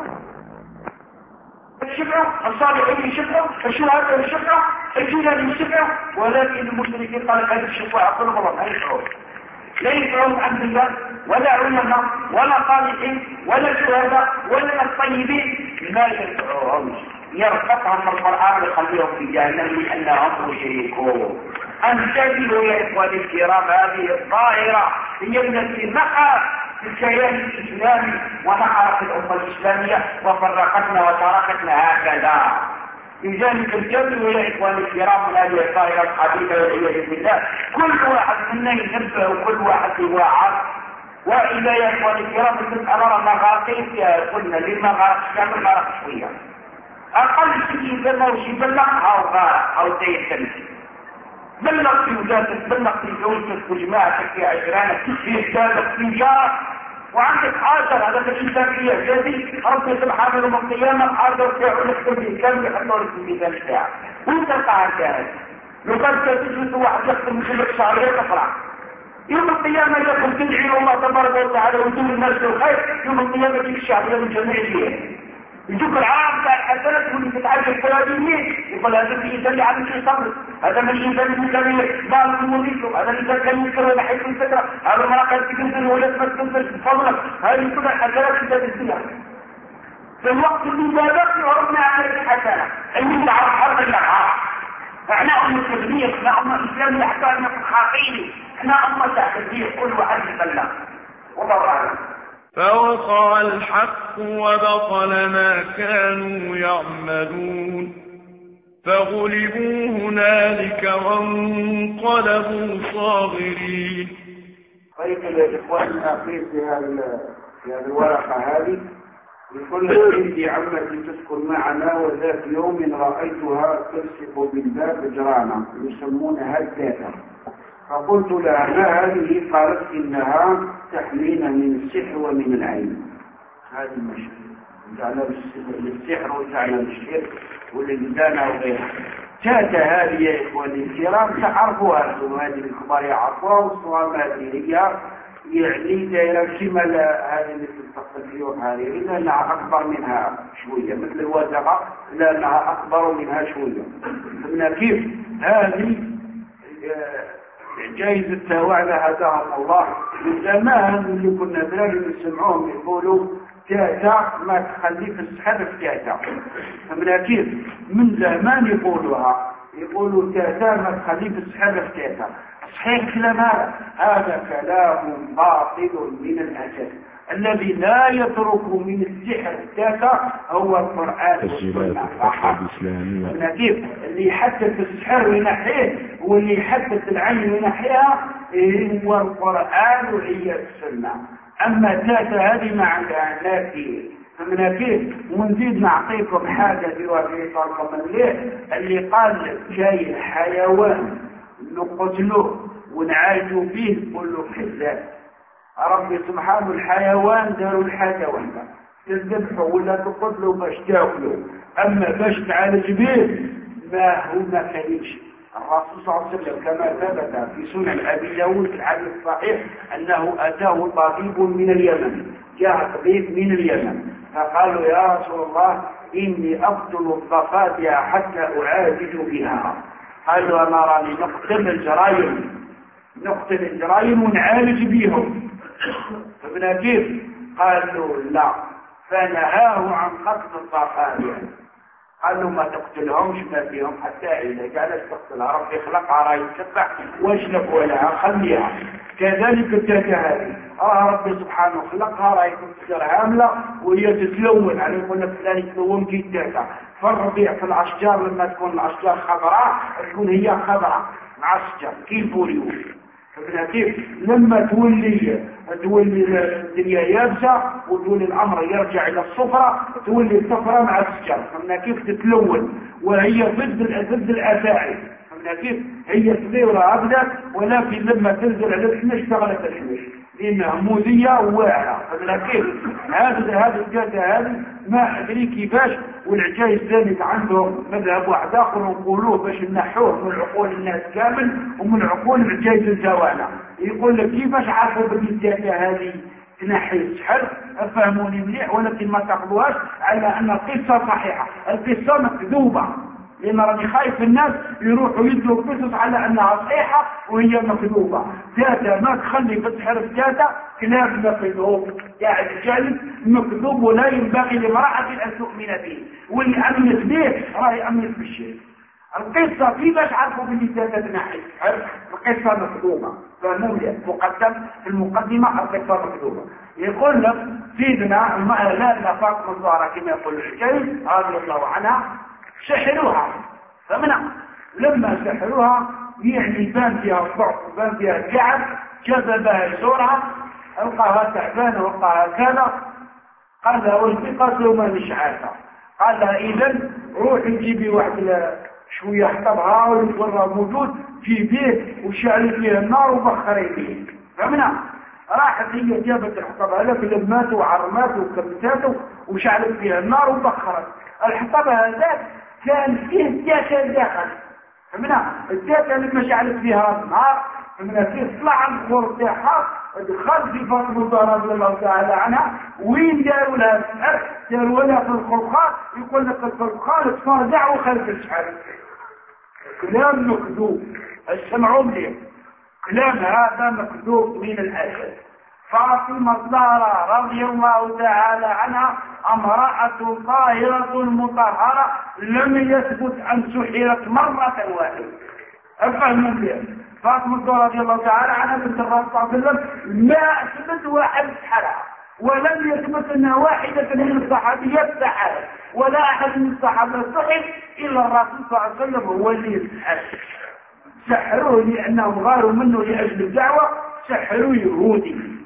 يشفعوا الصالحين يشفعوا الشهداء يشفعوا الجيلان يشفعوا ولكن المشركين قال هذه الشفاعة كلهم الله لا يشفعون. لا يشفعون أنبياء ولا علماء ولا صالحين ولا شهداء ولا الطيبين لا يشفعون. يرفقهم القرآن ويخليهم في جهنم لأنهم مشركون. انتبهوا يا إخواني الكرام هذه الظاهرة هي التي نقعت في الكيان الإسلامي ونحرت الأمة الإسلامية وفرقتنا وتركتنا هكذا. لذلك انتبهوا يا إخواني الكرام من هذه الظاهرة الحديثة والعياذ بالله. كل واحد منا ينبه وكل واحد يوعظ. وإذا يا إخواني الكرام المسألة مغاقين فيها قلنا للمغارق كامل غرق شوية. اقل شيء يبلغ وش يبلغها او تيتم بلغ في ولادك، بلغ في زوجتك وجماعتك في عشرانك في احسانك في جارك، وعندك حاضر هذا الانسان اعجازي ربي سبحانه يوم القيامه حاضر فيعلق به كم يحضر في الميزان بتاعك وانت قاعد جاهز. لو كنت تجلس واحد يخدم مثلك شهرين تفرح يوم القيامه يدخل تدعي الله تبارك وتعالى ويدور الناس الخير، يوم القيامه يجيك الشهر من جميع الدين يجوك العام بتاع الحسنات واللي تتعجب فلادينين يقول هذا الانسان اللي عامل شيء صبر، هذا من الانسان اللي كان مال المريض، هذا الانسان كان يذكر ناحيه الفكره، هذا ما كان تكنسل ولا ما تكنسل بفضلك، هذه كلها الحسنات انت تنسيها في الوقت اللي بابك وربنا عليك الحسنه اللي انت عارف حرب الارعاب. احنا امه تبليغ، احنا امه اسلام الاحكام الخاطئين، احنا امه تبليغ كل واحد يبلغ والله اعلم. فوقع الحق وبطل ما كانوا يعملون فغلبوا هنالك وانقلبوا صاغرين. طيب الاخوان الاخير في هذه الورقه هذه يقول عندي عمتي تسكن معنا وذات يوم رايتها تلصق بالباب جرانا يسمونها الداتا، فقلت لها ما هذه؟ قالت إنها تحمينا من السحر ومن العين. هذه المشكلة جعلنا للسحر وجعلنا للشرك وللدانة وغيرها. تاتا هذه يا إخواني الكرام تعرفوها أنتم، هذه الكبار يعرفوها والصغار هذه هي يعني دائرة شمال هذه اللي تتصل فيها هذه لأنها أكبر منها شوية مثل الوثقة لأنها أكبر منها شوية. فمن كيف هذه جائزة تاوعنا هداها الله من زمان اللي كنا بلاد نسمعوهم يقولوا تاتا ما تخلي في السحر في تاتا. فمن كيف من زمان يقولوا تاتا ما تخلي في السحر في تاتا. صحيح كلام هذا كلام باطل من الأساس. الذي لا يترك من السحر التاتا هو القرآن والسنة. كيف اللي يحدث السحر وينحيه واللي يحدث العين وينحيها هو القرآن وهي السنة. أما التاتا هذه ما عندها نافي. فمن كيف ونزيد نعطيكم حاجة في وظيفة اللي قال جاي حيوان نقتله ونعالجوا فيه كله كذاب. ربي سبحانه الحيوان داروا الحيوان تذبحوا ولا تقتلوا باش تاكلوا، اما باش تعالج به ما هو ما كانش. الرسول صلى الله عليه وسلم كما ثبت في سنن ابي داود في الحديث الصحيح انه اتاه طبيب من اليمن، جاء طبيب من اليمن فقالوا يا رسول الله اني اقتل الضفادع حتى اعالج بها. قالوا انا راني نقتل الجرايم ونعالج بهم. فابن كيف قالوا لا، فنهاه عن قتل الضفادع. قالوا ما تقتلهمش ما فيهم حتى إذا جعلت تقتلها ربي خلقها راهي تسبح واجلب ولها خليها. كذلك التاتا هذه ربي سبحانه خلقها راهي تصير هاملة وهي تتلون، يعني يقول لك فلان يتلون كي التاتا. فالربيع في الأشجار لما تكون الأشجار خضراء تكون هي خضراء مع الشجر كي البوريوش. كيف لما تولي الدنيا يابسة وتولي الأمر يرجع إلى الصفرة تولي الصفرة مع الشجر. فمن كيف تتلون وهي ضد الأفاعي. فمن كيف هي صغيرة أبدا ولكن لما تنزل على الحمش اشتغلت الحمش لأنها موذية وواعرة. فمن كيف هذا الجادة هذه ما أدري كيفاش. والعجائز ذلك عندهم مذهب واحد آخر نقولوه باش نحوه من عقول الناس كامل ومن عقول العجائز الزوانة. يقول لك كيفاش عرفوا بالجادة هذه تنحي السحر؟ أفهموني مليح ولكن ما تقبلوهاش على أن القصة صحيحة. القصة مكذوبة لأن راني خايف الناس يروحوا يدوا قصص على أنها صحيحة وهي مكذوبة. تاتا ما تخلي في السحر التاتا كلاب مكذوب، يعني جانب مكذوب ولا ينبغي لامرأة أن تؤمن به، واللي أمنت به راهي أمنت بالشيء. القصة كيفاش عرفوا باللي تاتا تنحي السحر؟ القصة مكذوبة. فمولى مقدم في المقدمة القصة مكذوبة. يقول لك سيدنا لا فاطمة الزهراء كما يقول الحكيم رضي الله عنها سحروها. فمنع لما سحروها يعني بان فيها الضعف وبان فيها الجعل جذبها يزورها ألقاها تعبانة وقاها كذا قال والثقة وما مش عارفة. قال لها إذن روحي جيبي واحد شوية حطبها والورا موجود في بيت وشعلي فيه النار وبخري فيه. فهمنا؟ راحت هي جابت الحطب هذا بلماته وعرماته وكبتاته وشعلت فيها النار وبخرت. الحطب هذا كان فيه الداخل داخل. فهمنا؟ الداخل لما شعلت فيها النار فهمنا كيف طلع الخور تاعها دخل في فاطمة رضي الله تعالى عنها. وين داروا لها السحر؟ داروا لها في الخلقات. يقول لك الخلقات تفرجع وخلف السحر. كلام مكذوب. اسمعوا لي كلام هذا مكذوب من الأسد. فاطمة الزهراء رضي الله تعالى عنها امرأة طاهرة مطهرة لم يثبت أن سحرت مرة واحدة. افهموا لي فاطمة الزهراء رضي الله تعالى عنها بنت الرسول صلى الله عليه وسلم ما اثبت واحد سحرها، ولم يثبت أن واحدة من الصحابيات سحرت، ولا أحد من الصحابة سحر إلا الرسول صلى الله عليه وسلم هو اللي سحر. سحروه لأنهم غاروا منه لأجل الدعوة. سحروا يهودي.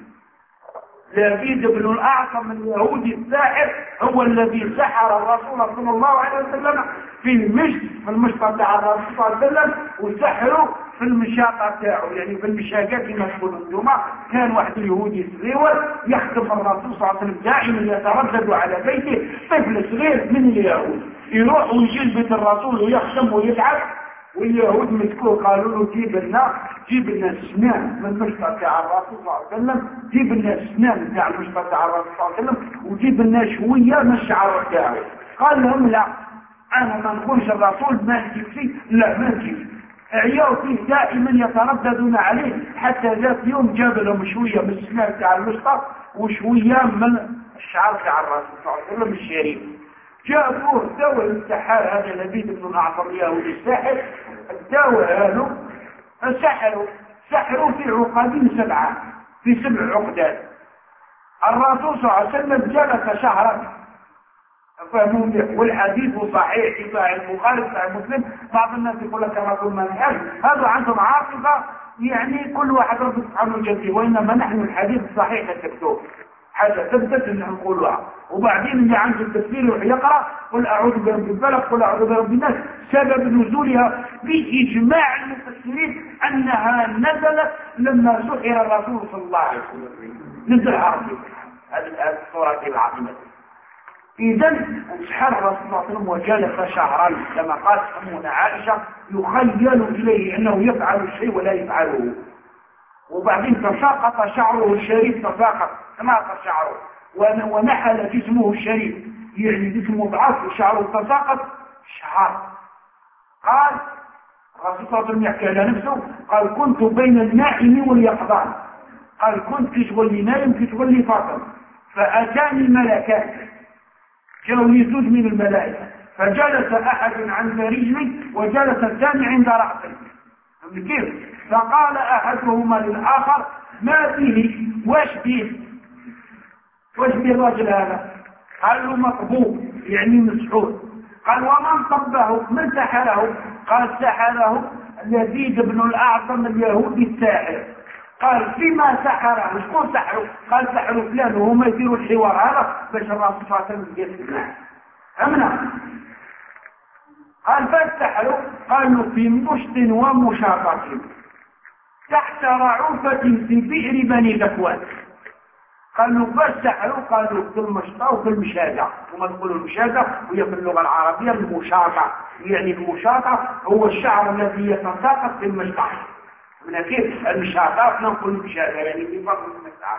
لبيد بن الأعصم اليهودي الساحر هو الذي سحر الرسول صلى الله عليه وسلم في المشط تاع الرسول صلى الله عليه وسلم، وسحروا في المشاقة تاعه، يعني في المشاقات كما تقولوا انتم. كان واحد اليهودي صغير يخدم الرسول صلى الله عليه وسلم دائما يتردد على بيته، طفل صغير من اليهود يروح ويجي بيت الرسول ويخدم ويتعب. واليهود مسكوه قالوا له جيب لنا سنان من المشطة تاع الرسول صلى الله عليه وسلم، جيب لنا سنان تاع المشطة تاع الرسول صلى الله عليه وسلم، وجيب لنا شوية من الشعر تاعه. قال لهم لا، انا ما نقولش الرسول ما نجيب فيه، لا ما نجيب. عياو فيه دائما يترددون عليه، حتى ذات يوم جاب لهم شوية من السنان تاع المشطة وشوية من الشعر تاع الرسول صلى الله عليه وسلم الشريف. جابوه داوى السحار هذا لبيد بن الأعصم اليهودي الساحر، داوى هذا سحروا في عقدين 7 في 7 عقدات. الرسول صلى الله عليه وسلم جلس شهرا. فهموني والحديث صحيح في صحيح البخاري صحيح مسلم. بعض الناس يقول لك الرسول ما نحن هذا عندهم عاطفة، يعني كل واحد رب سبحانه وتعالى، وإنما نحن الحديث صحيح الدكتور حاجة ثبتت ان نقولها. وبعدين اللي عنده التفسير يروح يقرأ قل أعوذ برب الفلق قل أعوذ برب الناس. سبب نزولها بإجماع المفسرين أنها نزلت لما سحر الرسول صلى الله عليه وسلم. نزل عربي هذه الصورة العظيمة. إذا سحر الرسول صلى الله عليه وسلم وجلس شهرا كما قالت أمنا عائشة يخيل إليه أنه يفعل الشيء ولا يفعله. وبعدين تساقط شعره الشريف، تساقط تناقص شعره ونحل جسمه الشريف، يعني جسمه ضعف وشعره تساقط شعر. قال الرسول صلى الله عليه وسلم يحكي على نفسه قال كنت بين النائم واليقظان. قال كنت كشغل لي نايم كشغل لي فاطم، فأتاني ملكان جاءوا يزوج من الملائكة، فجلس أحد عند رجلي وجلس الثاني عند رأسي. كيف؟ فقال أحدهما للآخر ما فيه واش فيه الرجل هذا؟ قال له مطبوب يعني مسحور. قال ومن طبه من سحره؟ قال سحره يزيد بن الأعصم اليهودي الساحر. قال فيما سحره؟ شكون سحره؟ قال سحره فلان، وهما يديروا الحوار هذا باش الرسول صلى الله عليه وسلم يسمع. أمنا قال فاستحلوا قالوا في مشط ومشاطة تحت رعوفة في بئر بني ذكوان. قالوا فاستحلوا قالوا في المشطة وفي المشاطة. وما تقولوا المشاطة وهي في اللغة العربية المشاطة، يعني المشاطة هو الشعر الذي يتساقط في المشطة. من كيف المشاطة نقول المشاطة يعني في فرق المشاطة.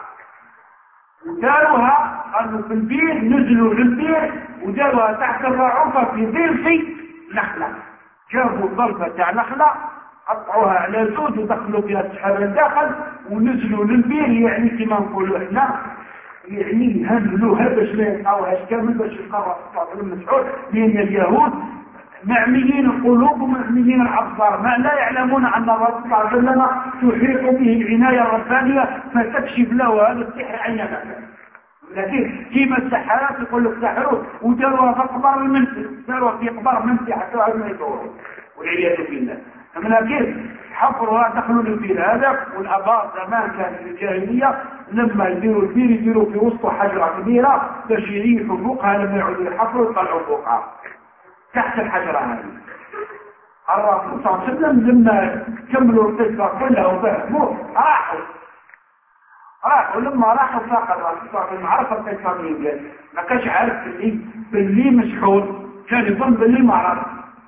وداروها قالوا في البير، نزلوا للبير وداروها تحت الرعوفة في ظلف نخلة. جابوا ضربة تاع نخلة قطعوها على زوج ودخلوا فيها السحاب للداخل ونزلوا للبير، يعني كما نقولوا احنا يعني هنلوها باش ما يلقاوهاش كامل باش يلقاوها في المسعود، لان اليهود معميين القلوب ومعميين الابصار، ما لا يعلمون ان الرسول صلى الله عليه وسلم تحيط به العنايه الربانيه فتكشف له هذا السحر اينما كان. لكن كيما السحرات يقول لك سحروا وداروها في قبر المنسي، داروها في قبر منسي حتى ما يدوروا والعياذ بالله. من كيف حفرها دخلوا للبير هذا. والاباء زمان كان في الجاهليه لما يديروا البير يديروا في وسط حجره كبيره باش يريحوا فوقها لما يعودوا يحفروا يطلعوا فوقها تحت الحجره هذه. الرسول صلى الله عليه وسلم لما كملوا القصه كلها وفهموا راحوا لما راحوا فاق الرسول صلى الله عليه وسلم عرف القصه منين ما كانش عارف باللي مشحون كان يظن باللي ما عرف.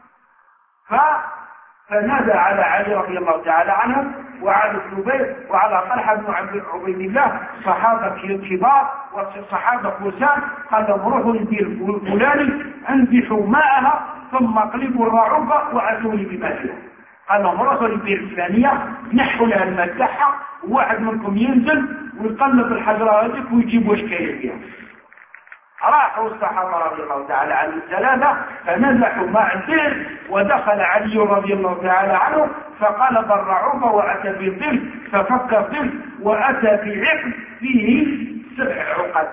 فنادى على علي رضي الله تعالى عنه وعلى الزبير وعلى طلحه بن عبيد الله صحابه كبار وصحابه فرسان قال لهم روحوا للبير فلاني انزحوا ماءها ثم اقلبوا الرعوبه واتوا لي بما فيها. قال لهم روحوا للبير الفلانيه نحوا لها الماء تاعها وواحد منكم ينزل ويقلب الحجره هذيك ويجيب واش كاين فيها. راحوا الصحابه رضي الله تعالى عنهم ثلاثه فنزحوا ماء البئر ودخل علي رضي الله تعالى عنه فقلب الرعوبه واتى بالظل ففك الظل واتى بعقد فيه 7 عقد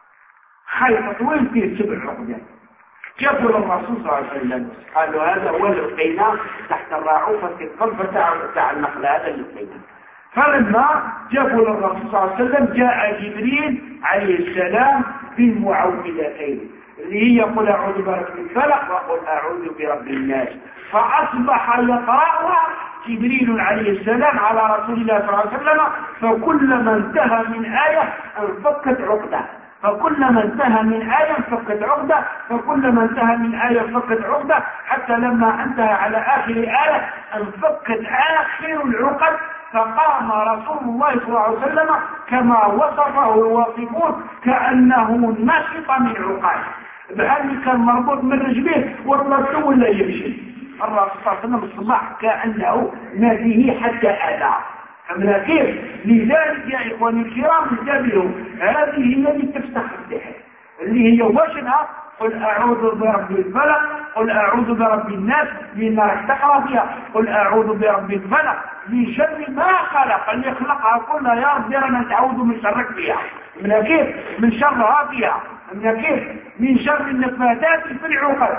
خيط طويل فيه 7 عقد. جابوا للرسول صلى الله عليه وسلم قالوا هذا هو اللي لقيناه تحت الرعوبه في القلب تاع النخله هذا اللي لقيناه. فلما جابوا للرسول صلى الله عليه وسلم جاء جبريل عليه السلام بالمعوذتين اللي هي قل اعوذ برب الفلق وقل اعوذ برب الناس فاصبح يقراها جبريل عليه السلام على رسول الله صلى الله عليه وسلم فكلما انتهى من آية انفكت عقدة فكلما انتهى من آية انفكت عقدة فكلما انتهى من آية انفكت عقدة حتى لما انتهى على آخر آية انفكت آخر العقد فقام رسول الله صلى الله عليه وسلم كما وصفه الواصفون كأنه نشط من عقال بحال كان مربوط من رجليه والرسول ولا يمشي. الرسول صلى الله عليه وسلم الصباح كأنه ما فيه حتى أذى. فمن كيف لذلك يا إخواني الكرام انتبهوا هذه هي اللي تفتح السحر اللي هي وشنها قل أعوذ برب الفلق قل أعوذ برب الناس لأن راح تقرأ فيها قل أعوذ برب الفلق من شر ما خلق اللي خلقها كلها يا رب رانا تعوذ من شرك فيها من كيف من شرها فيها من كيف من شر النفاثات في العقد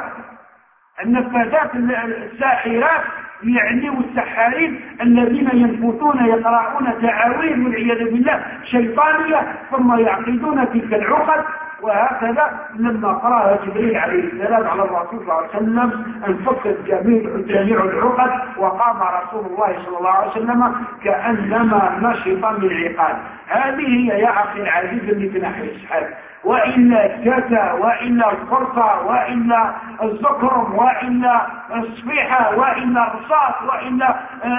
النفاثات الساحرات يعني والسحارين الذين ينفثون يقرؤون تعاويذ والعياذ بالله شيطانية ثم يعقدون تلك العقد. وهكذا لما قرأها جبريل عليه السلام على الرسول صلى الله عليه وسلم انفكت جميع العقد وقام رسول الله صلى الله عليه وسلم كأنما نشط من عقال. هذه هي يا أخي العزيز اللي تنحي السحر وإلا الجزى وإلا الفرصة وإلا الزكرم وإلا الصفيحة وإلا الرصاص وإلا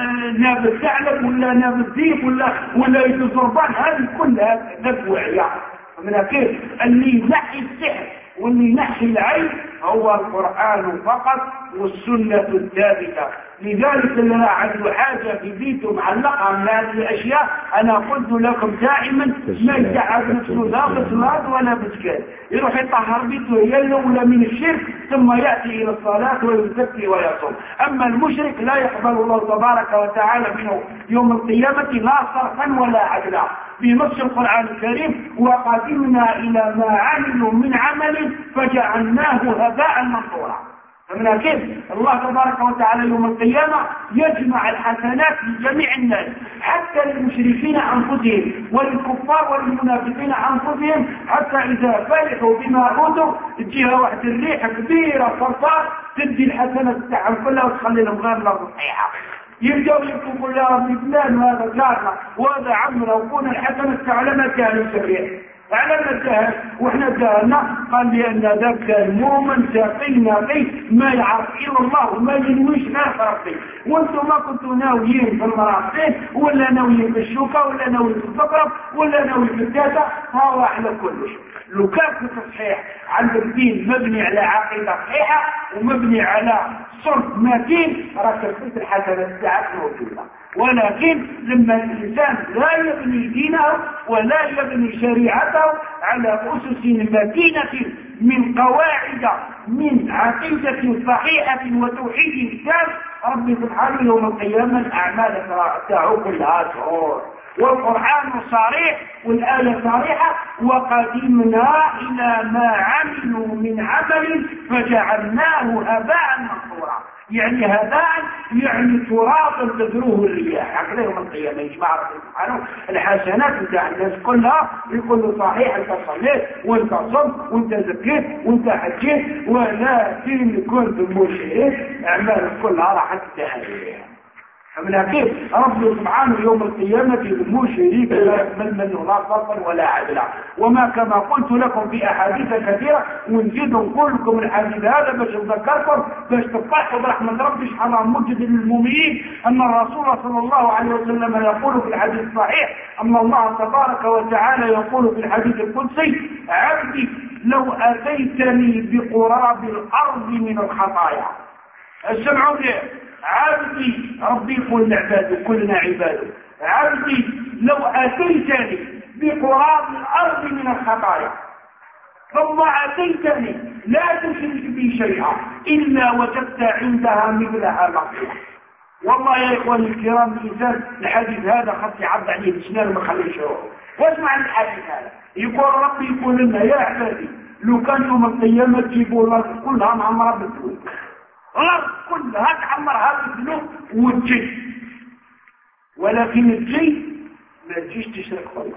ناب الثعلب ولا ناب الذيب ولا الزربان هذه كلها نبوعية. من كيف اللي ينحي السحر واللي ينحي العين هو القرآن فقط والسنة الثابتة. لذلك اللي عنده حاجة في بيته معلقة من هذه الأشياء أنا قلت لكم دائما ما يتعب نفسه لا بصلاة ولا بسكات يروح يطهر بيته يلولا من الشرك ثم يأتي إلى الصلاة ويزكي ويصوم. أما المشرك لا يقبل الله تبارك وتعالى منه يوم القيامة لا صرفا ولا عدلا. في نص القرآن الكريم وقدمنا إلى ما عملوا من عمل فجعلناه هباء منثورا. فمن كيف الله تبارك وتعالى يوم القيامة يجمع الحسنات لجميع الناس حتى للمشركين أنفسهم وللكفار وللمنافقين أنفسهم حتى إذا فرحوا بما أوتوا تجيها واحد الريح كبيرة فرصات تدي الحسنات تاعهم كلها وتخلي لهم غير الأرض صحيحة. يرجعوا يقولوا يا رب فلان وهذا جارنا وهذا عمنا وكون الحسنة تعلمها كانوا سريع على الجهل واحنا جهلنا قال لأن ذاك المؤمن تقي نقي ما يعرف إلا الله وما ينويش غير ربي وانتم ما كنتوا ناويين في المرافقين ولا ناويين في الشوكة ولا ناويين في الفقرة ولا ناويين في الداتا هو على كل شيء. لو كان في تصحيح عند الدين مبني على عقيدة صحيحة ومبني على صلب متين راك تلقيت الحسنات تاعك موجودة. ولكن لما الإنسان لا يبني دينه ولا يبني شريعته على أسس متينة من قواعد من عقيدة صحيحة وتوحيد تام ربي سبحانه يوم القيامة الأعمال تاعه كلها شرور. والقرآن صريح والآية صريحة وقدمنا إلى ما عملوا من عمل فجعلناه هباء منثورا. يعني هباء يعني تراب تذروه الرياح. هكذا يوم القيامة يجمع ربنا سبحانه الحسنات بتاع الناس كلها، يقول له صحيح انت صليت وانت صمت وانت زكيت وانت حجيت، ولكن كنت مشرك، اعمالك كلها راح تنتهي. من كيف رب سبحانه يوم القيامة مو شريك لا يقبل منه لا فضلا ولا عدلا. وما كما قلت لكم في أحاديث كثيرة، ونزيد نقول لكم الحديث هذا باش نذكركم باش تفرحوا برحمة ربي سبحانه موجد للمؤمنين، أن الرسول صلى الله عليه وسلم يقول في الحديث الصحيح أن الله تبارك وتعالى يقول في الحديث القدسي: عبدي لو أتيتني بقراب الأرض من الخطايا. اسمعوا لي، عبدي ربي يقول لعباده كلنا عباده، عبدي لو أتيتني بقراب الأرض من الخطايا ثم أتيتني لا تشرك بي شيئا إلا وجدت عندها مثلها مغفرة. والله يا إخواني الكرام الإنسان الحديث هذا خط يعض عليه بسنان وما خليه يروح. واسمع الحديث هذا، يقول ربي يقول لنا يا عبادي لو كان يوم القيامة تجيبوا الأرض كلها معمرة بالذنوب، الأرض كلها تعمرها بالذنوب وتجي، ولكن تجي ما تجيش تشرك بالله،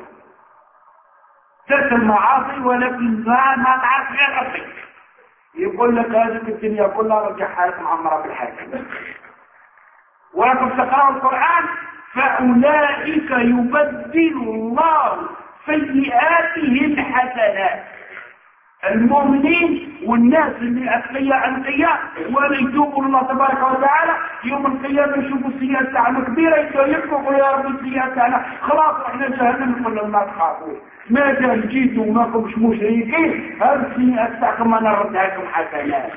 ترك المعاصي ولكن ما تعرف غير ربك. يقول لك هذه الدنيا كلها رجعها معمرة بالحاكم. ولكن تقرأوا القرآن فأولئك يبدل الله سيئاتهم حسنات. المؤمنين والناس اللي أتقياء ولا يتوبوا الله تبارك وتعالى يوم القيامة يشوفوا السيئات تاعنا كبيرة يقولوا يا رب السيئات تاعنا خلاص احنا جهنم كل ما تخافوا، ما دام جيتوا وماكم مش مشركين هذه السيئات تاعكم انا نردها لكم حسنات.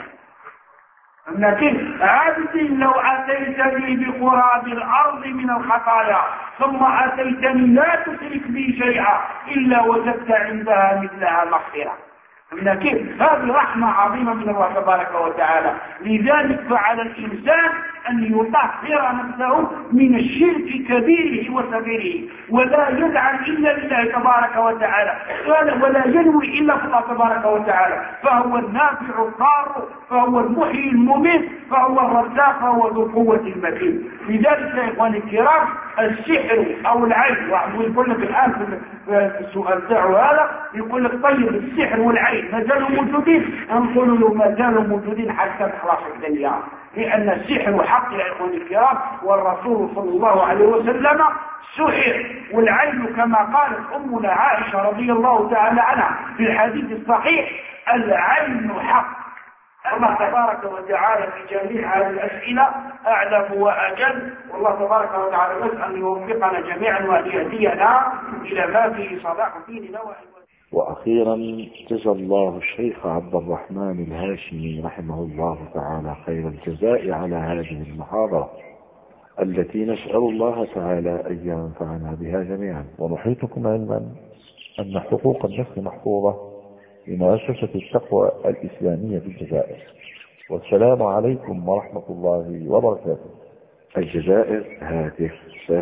لكن عبدي لو أتيتني بقراب الأرض من الخطايا ثم أتيتني لا تشرك بي شيئا إلا وجدت عندها مثلها مغفرة. لكن هذه رحمة عظيمة من الله تبارك وتعالى. لذلك فعلى الإنسان أن يطهر نفسه من الشرك كبيره وصغيره، ولا يدعى إلا لله تبارك وتعالى، ولا ينوي إلا في الله تبارك وتعالى، فهو النافع الضار، فهو المحيي المميت، فهو الرزاق، فهو ذو القوة المتين. لذلك يا إخواني الكرام السحر أو العين، واحد يقول لك الآن في السؤال تاعو هذا يقول لك طيب السحر والعين ما زالوا موجودين؟ نقول له ما زالوا موجودين حتى تخلص الدنيا، لأن السحر حق يا إخواني الكرام، والرسول صلى الله عليه وسلم سحر. والعين كما قالت أمنا عائشة رضي الله تعالى عنها في الحديث الصحيح: العين حق. الله تبارك وتعالى في جميع هذه الأسئلة أعلم وأجل، والله تبارك وتعالى نسأل أن يوفقنا جميعا وأن يهدينا إلى ما فيه صلاح ديننا. وأخيرا جزا الله الشيخ عبد الرحمن الهاشمي رحمه الله تعالى خير الجزاء على هذه المحاضرة التي نسأل الله تعالى أن ينفعنا بها جميعا. ونحيطكم علما أن حقوق النفس محفوظة لمؤسسة التقوى الإسلامية في الجزائر. والسلام عليكم ورحمة الله وبركاته. الجزائر هاتف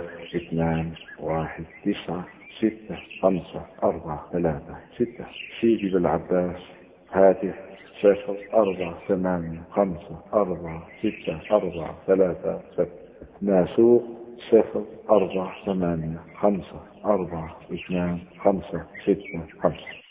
0219654336. سيدي بالعباس هاتف 0485464336. ناسوق 0485422565.